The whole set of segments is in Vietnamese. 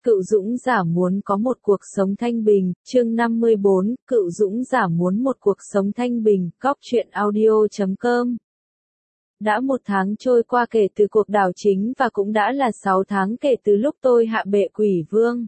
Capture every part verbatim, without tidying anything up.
Cựu dũng giả muốn có một cuộc sống thanh bình, chương năm mươi bốn, Cựu dũng giả muốn một cuộc sống thanh bình, cóc truyện audio chấm com. Đã một tháng trôi qua kể từ cuộc đảo chính và cũng đã là sáu tháng kể từ lúc tôi hạ bệ quỷ vương.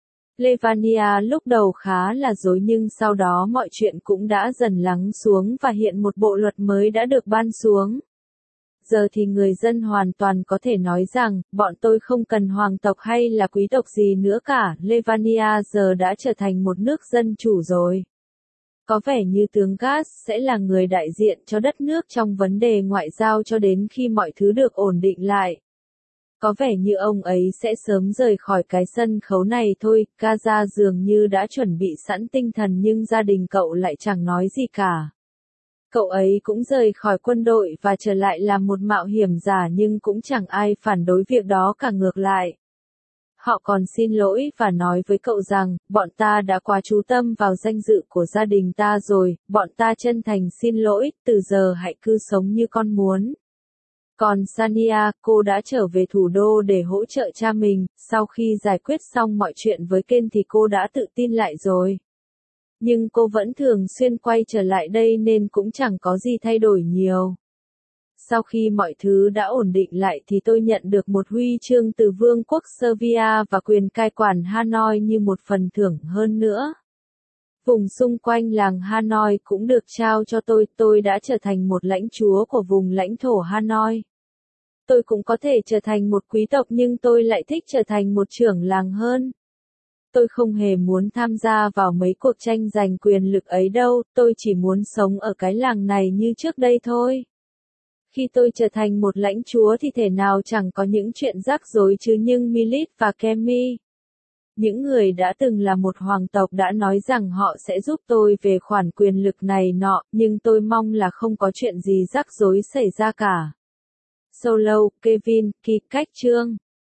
Levania lúc đầu khá là rối nhưng sau đó mọi chuyện cũng đã dần lắng xuống và hiện một bộ luật mới đã được ban xuống. Giờ thì người dân hoàn toàn có thể nói rằng, bọn tôi không cần hoàng tộc hay là quý tộc gì nữa cả, Levania giờ đã trở thành một nước dân chủ rồi. Có vẻ như tướng Gas sẽ là người đại diện cho đất nước trong vấn đề ngoại giao cho đến khi mọi thứ được ổn định lại. Có vẻ như ông ấy sẽ sớm rời khỏi cái sân khấu này thôi, Gaza dường như đã chuẩn bị sẵn tinh thần nhưng gia đình cậu lại chẳng nói gì cả. Cậu ấy cũng rời khỏi quân đội và trở lại làm một mạo hiểm giả nhưng cũng chẳng ai phản đối việc đó cả, ngược lại. Họ còn xin lỗi và nói với cậu rằng, bọn ta đã quá chú tâm vào danh dự của gia đình ta rồi, bọn ta chân thành xin lỗi, từ giờ hãy cứ sống như con muốn. Còn Sania, cô đã trở về thủ đô để hỗ trợ cha mình, sau khi giải quyết xong mọi chuyện với Ken thì cô đã tự tin lại rồi. Nhưng cô vẫn thường xuyên quay trở lại đây nên cũng chẳng có gì thay đổi nhiều. Sau khi mọi thứ đã ổn định lại thì tôi nhận được một huy chương từ Vương quốc Serbia và quyền cai quản Hanoi như một phần thưởng hơn nữa. Vùng xung quanh làng Hanoi cũng được trao cho tôi, tôi đã trở thành một lãnh chúa của vùng lãnh thổ Hanoi. Tôi cũng có thể trở thành một quý tộc nhưng tôi lại thích trở thành một trưởng làng hơn. Tôi không hề muốn tham gia vào mấy cuộc tranh giành quyền lực ấy đâu, tôi chỉ muốn sống ở cái làng này như trước đây thôi. Khi tôi trở thành một lãnh chúa thì thể nào chẳng có những chuyện rắc rối chứ, nhưng Milit và Kemi, những người đã từng là một hoàng tộc, đã nói rằng họ sẽ giúp tôi về khoản quyền lực này nọ, nhưng tôi mong là không có chuyện gì rắc rối xảy ra cả. Solo, Kevin, Kỳ cách chương